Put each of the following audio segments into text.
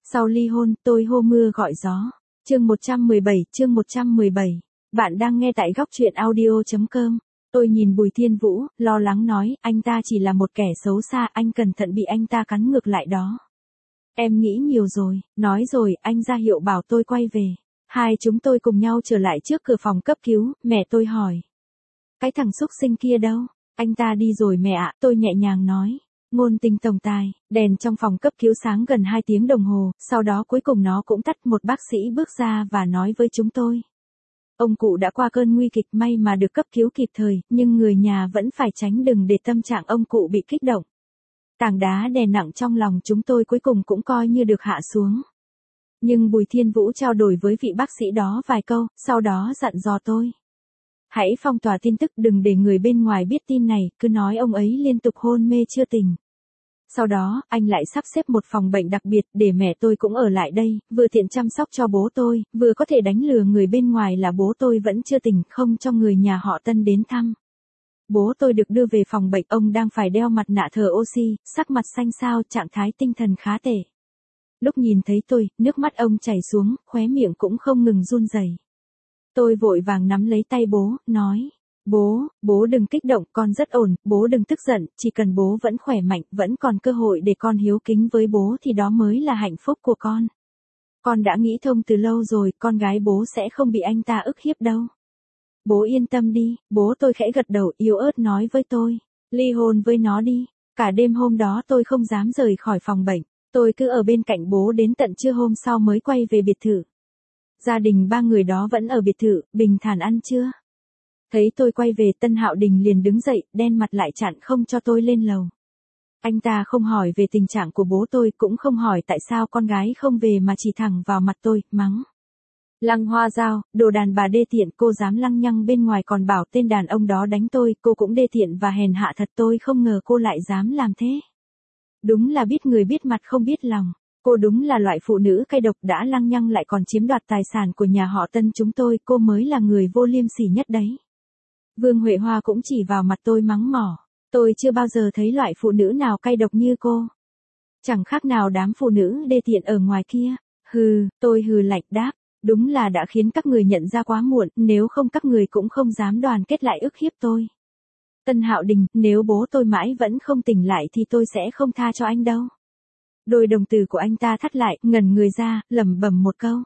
Sau ly hôn, tôi hô mưa gọi gió. Chương 117. Bạn đang nghe tại góc truyện audio.com. Tôi nhìn Bùi Thiên Vũ, lo lắng nói, anh ta chỉ là một kẻ xấu xa, anh cẩn thận bị anh ta cắn ngược lại đó. Em nghĩ nhiều rồi, nói rồi, anh ra hiệu bảo tôi quay về. Hai chúng tôi cùng nhau trở lại trước cửa phòng cấp cứu, mẹ tôi hỏi. Cái thằng xúc sinh kia đâu? Anh ta đi rồi mẹ ạ, tôi nhẹ nhàng nói. Ngôn tình tổng tài, đèn trong phòng cấp cứu sáng gần 2 tiếng đồng hồ, sau đó cuối cùng nó cũng tắt. Một bác sĩ bước ra và nói với chúng tôi. Ông cụ đã qua cơn nguy kịch, may mà được cấp cứu kịp thời, nhưng người nhà vẫn phải tránh đừng để tâm trạng ông cụ bị kích động. Tảng đá đè nặng trong lòng chúng tôi cuối cùng cũng coi như được hạ xuống. Nhưng Bùi Thiên Vũ trao đổi với vị bác sĩ đó vài câu, sau đó dặn dò tôi. Hãy phong tỏa tin tức, đừng để người bên ngoài biết tin này, cứ nói ông ấy liên tục hôn mê chưa tỉnh. Sau đó, anh lại sắp xếp một phòng bệnh đặc biệt để mẹ tôi cũng ở lại đây, vừa tiện chăm sóc cho bố tôi, vừa có thể đánh lừa người bên ngoài là bố tôi vẫn chưa tỉnh, không cho người nhà họ Tân đến thăm. Bố tôi được đưa về phòng bệnh, ông đang phải đeo mặt nạ thở oxy, sắc mặt xanh xao, trạng thái tinh thần khá tệ. Lúc nhìn thấy tôi, nước mắt ông chảy xuống, khóe miệng cũng không ngừng run rẩy. Tôi vội vàng nắm lấy tay bố, nói. Bố đừng kích động, con rất ổn, bố đừng tức giận, chỉ cần bố vẫn khỏe mạnh, vẫn còn cơ hội để con hiếu kính với bố thì đó mới là hạnh phúc của con. Con đã nghĩ thông từ lâu rồi, con gái bố sẽ không bị anh ta ức hiếp đâu. Bố yên tâm đi, bố tôi khẽ gật đầu yếu ớt nói với tôi. Ly hôn với nó đi. Cả đêm hôm đó tôi không dám rời khỏi phòng bệnh, tôi cứ ở bên cạnh bố đến tận trưa hôm sau mới quay về biệt thự. Gia đình 3 người đó vẫn ở biệt thự, bình thản ăn trưa. Thấy tôi quay về, Tân Hạo Đình liền đứng dậy, đen mặt lại chặn không cho tôi lên lầu. Anh ta không hỏi về tình trạng của bố tôi, cũng không hỏi tại sao con gái không về mà chỉ thẳng vào mặt tôi, mắng. Lăng Hoa Giao, đồ đàn bà đê tiện, cô dám lăng nhăng bên ngoài còn bảo tên đàn ông đó đánh tôi, cô cũng đê tiện và hèn hạ thật, tôi không ngờ cô lại dám làm thế. Đúng là biết người biết mặt không biết lòng. Cô đúng là loại phụ nữ cay độc, đã lăng nhăng lại còn chiếm đoạt tài sản của nhà họ Tân chúng tôi, cô mới là người vô liêm sỉ nhất đấy. Vương Huệ Hoa cũng chỉ vào mặt tôi mắng mỏ. Tôi chưa bao giờ thấy loại phụ nữ nào cay độc như cô. Chẳng khác nào đám phụ nữ đê tiện ở ngoài kia. Tôi hừ lạnh đáp. Đúng là đã khiến các người nhận ra quá muộn, nếu không các người cũng không dám đoàn kết lại ức hiếp tôi. Tân Hạo Đình, nếu bố tôi mãi vẫn không tỉnh lại thì tôi sẽ không tha cho anh đâu. Đôi đồng tử của anh ta thắt lại, ngẩn người ra, lẩm bẩm một câu.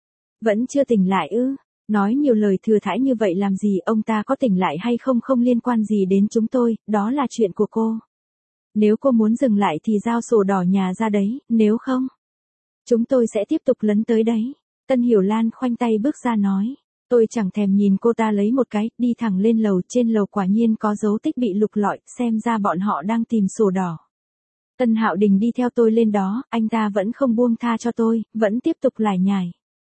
Vẫn chưa tỉnh lại ư? Nói nhiều lời thừa thãi như vậy làm gì, ông ta có tỉnh lại hay không không liên quan gì đến chúng tôi, đó là chuyện của cô. Nếu cô muốn dừng lại thì giao sổ đỏ nhà ra đấy, nếu không, chúng tôi sẽ tiếp tục lấn tới đấy. Tân Hiểu Lan khoanh tay bước ra nói. Tôi chẳng thèm nhìn cô ta lấy một cái, đi thẳng lên lầu, trên lầu quả nhiên có dấu tích bị lục lọi, xem ra bọn họ đang tìm sổ đỏ. Tân Hạo Đình đi theo tôi lên đó, anh ta vẫn không buông tha cho tôi, vẫn tiếp tục lải nhải.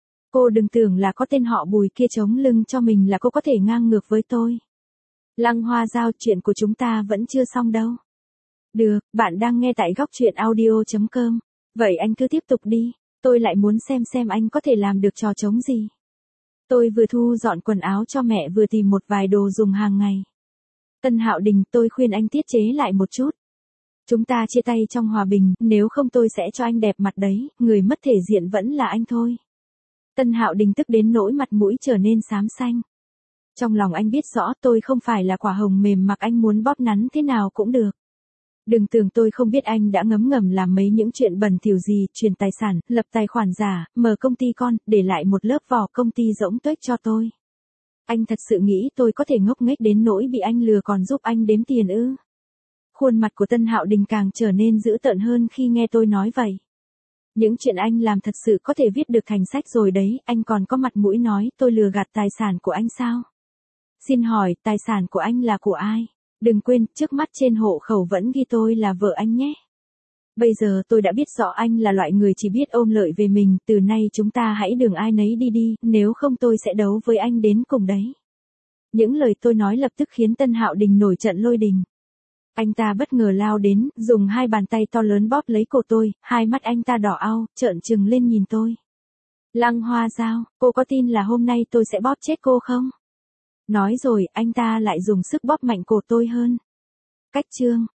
Cô đừng tưởng là có tên họ Bùi kia chống lưng cho mình là cô có thể ngang ngược với tôi. Lăng Hoa Giao, chuyện của chúng ta vẫn chưa xong đâu. Được, bạn đang nghe tại góc truyện audio.com. Vậy anh cứ tiếp tục đi, tôi lại muốn xem anh có thể làm được trò trống gì. Tôi vừa thu dọn quần áo cho mẹ vừa tìm một vài đồ dùng hàng ngày. Tân Hạo Đình, tôi khuyên anh tiết chế lại một chút. Chúng ta chia tay trong hòa bình, nếu không tôi sẽ cho anh đẹp mặt đấy, người mất thể diện vẫn là anh thôi. Tân Hạo Đình tức đến nỗi mặt mũi trở nên xám xanh. Trong lòng anh biết rõ tôi không phải là quả hồng mềm mặc anh muốn bóp nắn thế nào cũng được. Đừng tưởng tôi không biết anh đã ngấm ngầm làm mấy những chuyện bẩn thỉu gì, chuyển tài sản, lập tài khoản giả, mở công ty con, để lại một lớp vỏ công ty rỗng tuếch cho tôi. Anh thật sự nghĩ tôi có thể ngốc nghếch đến nỗi bị anh lừa còn giúp anh đếm tiền ư? Khuôn mặt của Tân Hạo Đình càng trở nên dữ tợn hơn khi nghe tôi nói vậy. Những chuyện anh làm thật sự có thể viết được thành sách rồi đấy, anh còn có mặt mũi nói tôi lừa gạt tài sản của anh sao? Xin hỏi, tài sản của anh là của ai? Đừng quên, trước mắt trên hộ khẩu vẫn ghi tôi là vợ anh nhé. Bây giờ tôi đã biết rõ anh là loại người chỉ biết ôm lợi về mình, từ nay chúng ta hãy đường ai nấy đi đi, nếu không tôi sẽ đấu với anh đến cùng đấy. Những lời tôi nói lập tức khiến Tân Hạo Đình nổi trận lôi đình. Anh ta bất ngờ lao đến, dùng 2 bàn tay to lớn bóp lấy cổ tôi, hai mắt anh ta đỏ au, trợn trừng lên nhìn tôi. Lăng Hoa Giao, cô có tin là hôm nay tôi sẽ bóp chết cô không? Nói rồi, anh ta lại dùng sức bóp mạnh cổ tôi hơn. Cách chương.